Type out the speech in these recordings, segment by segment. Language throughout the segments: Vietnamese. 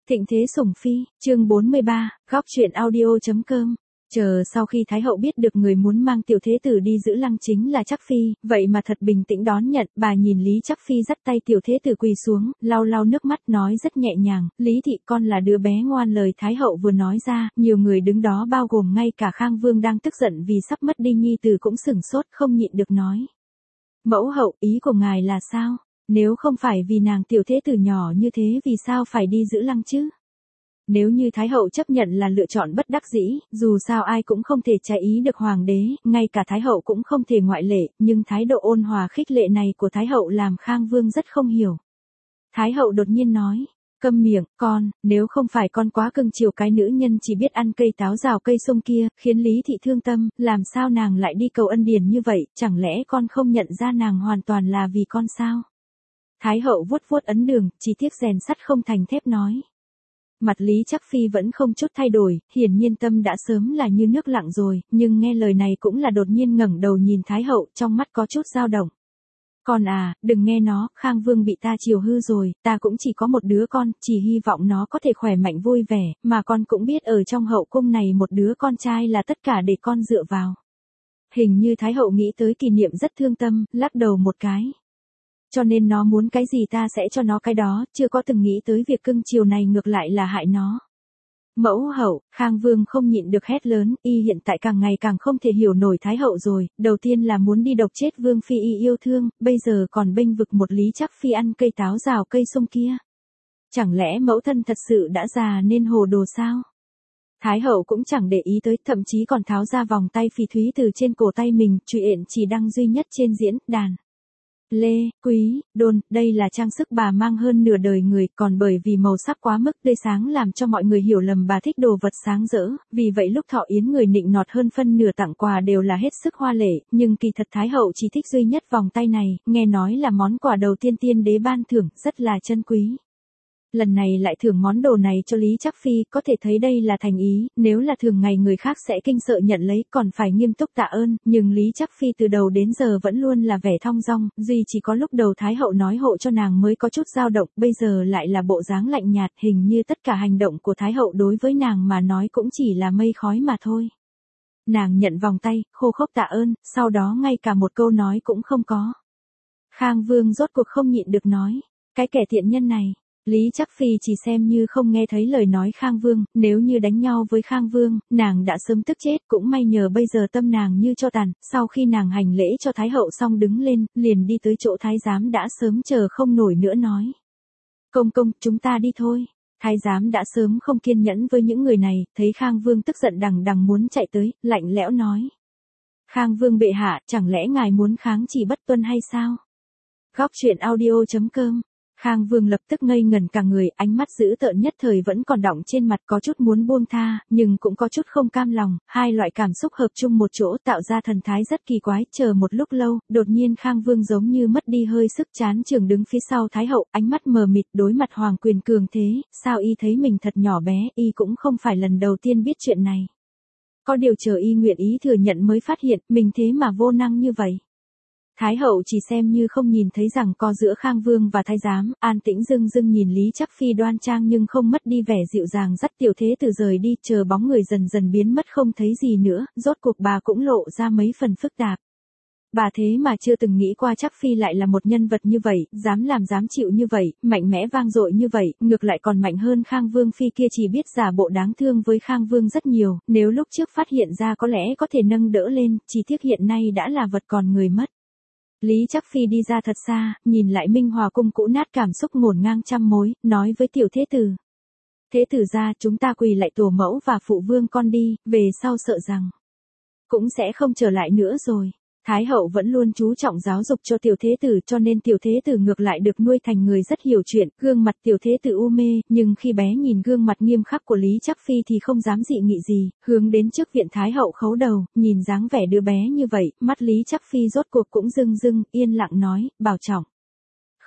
Thịnh thế sủng phi, chương 43, góc truyện audio.com. Chờ sau khi Thái hậu biết được người muốn mang tiểu thế tử đi giữ lăng chính là Trác Phi, vậy mà thật bình tĩnh đón nhận, bà nhìn Lý Trác Phi dắt tay tiểu thế tử quỳ xuống, lau lau nước mắt nói rất nhẹ nhàng, Lý thị con là đứa bé ngoan. Lời Thái hậu vừa nói ra, nhiều người đứng đó bao gồm ngay cả Khang Vương đang tức giận vì sắp mất đi nhi tử cũng sửng sốt không nhịn được nói. Mẫu hậu, ý của ngài là sao? Nếu không phải vì nàng tiểu thế tử nhỏ như thế vì sao phải đi giữ lăng chứ? Nếu như Thái hậu chấp nhận là lựa chọn bất đắc dĩ, dù sao ai cũng không thể trái ý được hoàng đế, ngay cả Thái hậu cũng không thể ngoại lệ, nhưng thái độ ôn hòa khích lệ này của Thái hậu làm Khang Vương rất không hiểu. Thái hậu đột nhiên nói, câm miệng, con, nếu không phải con quá cưng chiều cái nữ nhân chỉ biết ăn cây táo rào cây sung kia, khiến Lý thị thương tâm, làm sao nàng lại đi cầu ân điển như vậy, chẳng lẽ con không nhận ra nàng hoàn toàn là vì con sao? Thái hậu vuốt vuốt ấn đường, chỉ tiếc rèn sắt không thành thép nói. Mặt Lý Trác Phi vẫn không chút thay đổi, hiển nhiên tâm đã sớm là như nước lặng rồi, nhưng nghe lời này cũng là đột nhiên ngẩng đầu nhìn Thái hậu, trong mắt có chút dao động. Con à, đừng nghe nó, Khang Vương bị ta chiều hư rồi, ta cũng chỉ có một đứa con, chỉ hy vọng nó có thể khỏe mạnh vui vẻ, mà con cũng biết ở trong hậu cung này một đứa con trai là tất cả để con dựa vào. Hình như Thái hậu nghĩ tới kỷ niệm rất thương tâm, lắc đầu một cái. Cho nên nó muốn cái gì ta sẽ cho nó cái đó, chưa có từng nghĩ tới việc cưng chiều này ngược lại là hại nó. Mẫu hậu, Khang Vương không nhịn được hét lớn, y hiện tại càng ngày càng không thể hiểu nổi Thái hậu rồi, đầu tiên là muốn đi độc chết Vương phi y yêu thương, bây giờ còn bênh vực một Lý Trác Phi ăn cây táo rào cây sung kia. Chẳng lẽ mẫu thân thật sự đã già nên hồ đồ sao? Thái hậu cũng chẳng để ý tới, thậm chí còn tháo ra vòng tay phỉ thúy từ trên cổ tay mình, truyện chỉ đăng duy nhất trên diễn đàn. Lê, quý, đôn, đây là trang sức bà mang hơn nửa đời người, còn bởi vì màu sắc quá mức tươi sáng làm cho mọi người hiểu lầm bà thích đồ vật sáng rỡ, vì vậy lúc thọ yến người nịnh nọt hơn phân nửa tặng quà đều là hết sức hoa lệ, nhưng kỳ thật Thái hậu chỉ thích duy nhất vòng tay này, nghe nói là món quà đầu tiên tiên đế ban thưởng, rất là chân quý. Lần này lại thưởng món đồ này cho Lý Trác Phi, có thể thấy đây là thành ý, nếu là thường ngày người khác sẽ kinh sợ nhận lấy còn phải nghiêm túc tạ ơn, nhưng Lý Trác Phi từ đầu đến giờ vẫn luôn là vẻ thong dong, duy chỉ có lúc đầu Thái hậu nói hộ cho nàng mới có chút dao động, bây giờ lại là bộ dáng lạnh nhạt, hình như tất cả hành động của Thái hậu đối với nàng mà nói cũng chỉ là mây khói mà thôi. Nàng nhận vòng tay, khô khốc tạ ơn, sau đó ngay cả một câu nói cũng không có. Khang Vương rốt cuộc không nhịn được nói, cái kẻ tiện nhân này. Lý Trác Phi chỉ xem như không nghe thấy lời nói Khang Vương, nếu như đánh nhau với Khang Vương, nàng đã sớm tức chết, cũng may nhờ bây giờ tâm nàng như cho tàn, sau khi nàng hành lễ cho Thái hậu xong đứng lên, liền đi tới chỗ Thái giám đã sớm chờ không nổi nữa nói. Công công, chúng ta đi thôi. Thái giám đã sớm không kiên nhẫn với những người này, thấy Khang Vương tức giận đằng đằng muốn chạy tới, lạnh lẽo nói. Khang Vương bệ hạ, chẳng lẽ ngài muốn kháng chỉ bất tuân hay sao? Góc truyện audio.com. Khang Vương lập tức ngây ngẩn cả người, ánh mắt dữ tợn nhất thời vẫn còn đọng trên mặt, có chút muốn buông tha, nhưng cũng có chút không cam lòng, hai loại cảm xúc hợp chung một chỗ tạo ra thần thái rất kỳ quái, chờ một lúc lâu, đột nhiên Khang Vương giống như mất đi hơi sức chán chường đứng phía sau Thái hậu, ánh mắt mờ mịt đối mặt hoàng quyền cường thế, sao y thấy mình thật nhỏ bé, y cũng không phải lần đầu tiên biết chuyện này. Có điều chờ y nguyện ý thừa nhận mới phát hiện, mình thế mà vô năng như vậy. Thái hậu chỉ xem như không nhìn thấy rằng co giữa Khang Vương và thái giám, an tĩnh dưng dưng nhìn Lý Trác Phi đoan trang nhưng không mất đi vẻ dịu dàng dắt tiểu thế tử rời đi, chờ bóng người dần dần biến mất không thấy gì nữa, rốt cuộc bà cũng lộ ra mấy phần phức tạp. Bà thế mà chưa từng nghĩ qua Trác Phi lại là một nhân vật như vậy, dám làm dám chịu như vậy, mạnh mẽ vang dội như vậy, ngược lại còn mạnh hơn Khang Vương Phi kia chỉ biết giả bộ đáng thương với Khang Vương rất nhiều, nếu lúc trước phát hiện ra có lẽ có thể nâng đỡ lên, chỉ tiếc hiện nay đã là vật còn người mất. Lý Trác Phi đi ra thật xa, nhìn lại Minh Hòa cung cũ nát cảm xúc ngổn ngang trăm mối, nói với tiểu thế tử. Thế tử gia, chúng ta quỳ lại tổ mẫu và phụ vương con đi, về sau sợ rằng cũng sẽ không trở lại nữa rồi. Thái hậu vẫn luôn chú trọng giáo dục cho tiểu thế tử cho nên tiểu thế tử ngược lại được nuôi thành người rất hiểu chuyện, gương mặt tiểu thế tử u mê, nhưng khi bé nhìn gương mặt nghiêm khắc của Lý Trác Phi thì không dám dị nghị gì, hướng đến trước viện Thái hậu khấu đầu, nhìn dáng vẻ đứa bé như vậy, mắt Lý Trác Phi rốt cuộc cũng rưng rưng, yên lặng nói, bảo trọng.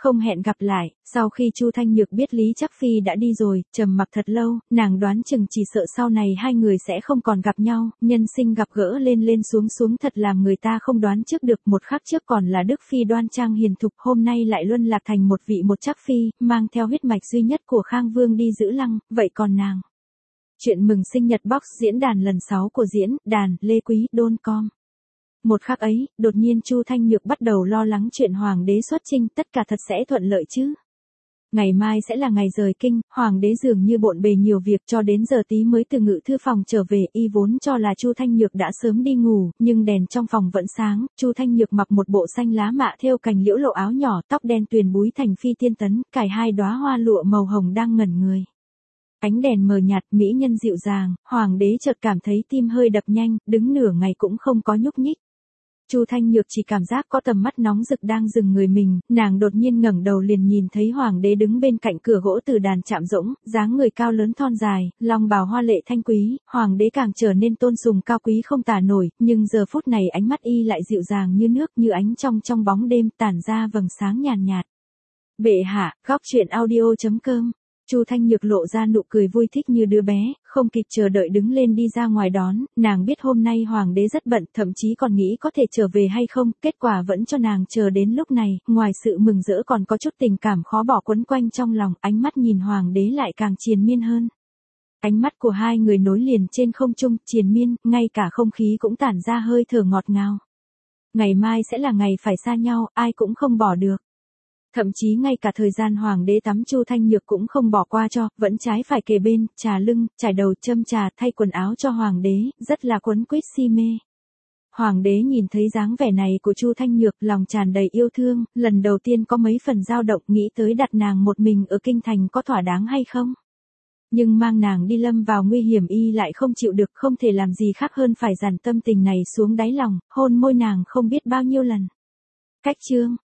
Không hẹn gặp lại, sau khi Chu Thanh Nhược biết Lý Trác Phi đã đi rồi, trầm mặc thật lâu, nàng đoán chừng chỉ sợ sau này hai người sẽ không còn gặp nhau, nhân sinh gặp gỡ lên lên xuống xuống thật làm người ta không đoán trước được. Một khắc trước còn là Đức Phi đoan trang hiền thục, hôm nay lại luân lạc thành một vị một Trác Phi, mang theo huyết mạch duy nhất của Khang Vương đi giữ Lăng, vậy còn nàng? Chuyện mừng sinh nhật box diễn đàn lần 6 của diễn đàn Lê Quý .com. Một khắc ấy, đột nhiên Chu Thanh Nhược bắt đầu lo lắng chuyện hoàng đế xuất chinh, tất cả thật sẽ thuận lợi chứ? Ngày mai sẽ là ngày rời kinh, hoàng đế dường như bộn bề nhiều việc, cho đến giờ tí mới từ ngự thư phòng trở về, y vốn cho là Chu Thanh Nhược đã sớm đi ngủ, nhưng đèn trong phòng vẫn sáng. Chu Thanh Nhược mặc một bộ xanh lá mạ thêu cành liễu lộ áo nhỏ, tóc đen tuyền búi thành phi tiên tấn, cài 2 đóa hoa lụa màu hồng đang ngẩn người. Ánh đèn mờ nhạt, mỹ nhân dịu dàng, hoàng đế chợt cảm thấy tim hơi đập nhanh, đứng nửa ngày cũng không có nhúc nhích. Chu Thanh Nhược chỉ cảm giác có tầm mắt nóng rực đang dừng người mình, nàng đột nhiên ngẩng đầu liền nhìn thấy hoàng đế đứng bên cạnh cửa gỗ từ đàn chạm rỗng, dáng người cao lớn thon dài, long bào hoa lệ thanh quý, hoàng đế càng trở nên tôn sùng cao quý không tả nổi, nhưng giờ phút này ánh mắt y lại dịu dàng như nước, như ánh trong bóng đêm, tản ra vầng sáng nhàn nhạt. Bệ hạ, góc truyện audio.com. Chu Thanh Nhược lộ ra nụ cười vui thích như đứa bé, không kịp chờ đợi đứng lên đi ra ngoài đón, nàng biết hôm nay hoàng đế rất bận, thậm chí còn nghĩ có thể trở về hay không, kết quả vẫn cho nàng chờ đến lúc này, ngoài sự mừng rỡ còn có chút tình cảm khó bỏ quấn quanh trong lòng, ánh mắt nhìn hoàng đế lại càng triền miên hơn. Ánh mắt của hai người nối liền trên không trung, triền miên, ngay cả không khí cũng tản ra hơi thở ngọt ngào. Ngày mai sẽ là ngày phải xa nhau, ai cũng không bỏ được. Thậm chí ngay cả thời gian hoàng đế tắm Chu Thanh Nhược cũng không bỏ qua cho, vẫn trái phải kề bên, trà lưng, trải đầu, châm trà, thay quần áo cho hoàng đế, rất là quấn quýt si mê. Hoàng đế nhìn thấy dáng vẻ này của Chu Thanh Nhược, lòng tràn đầy yêu thương, lần đầu tiên có mấy phần dao động, nghĩ tới đặt nàng một mình ở kinh thành có thỏa đáng hay không. Nhưng mang nàng đi lâm vào nguy hiểm y lại không chịu được, không thể làm gì khác hơn phải dàn tâm tình này xuống đáy lòng, hôn môi nàng không biết bao nhiêu lần. Cách chương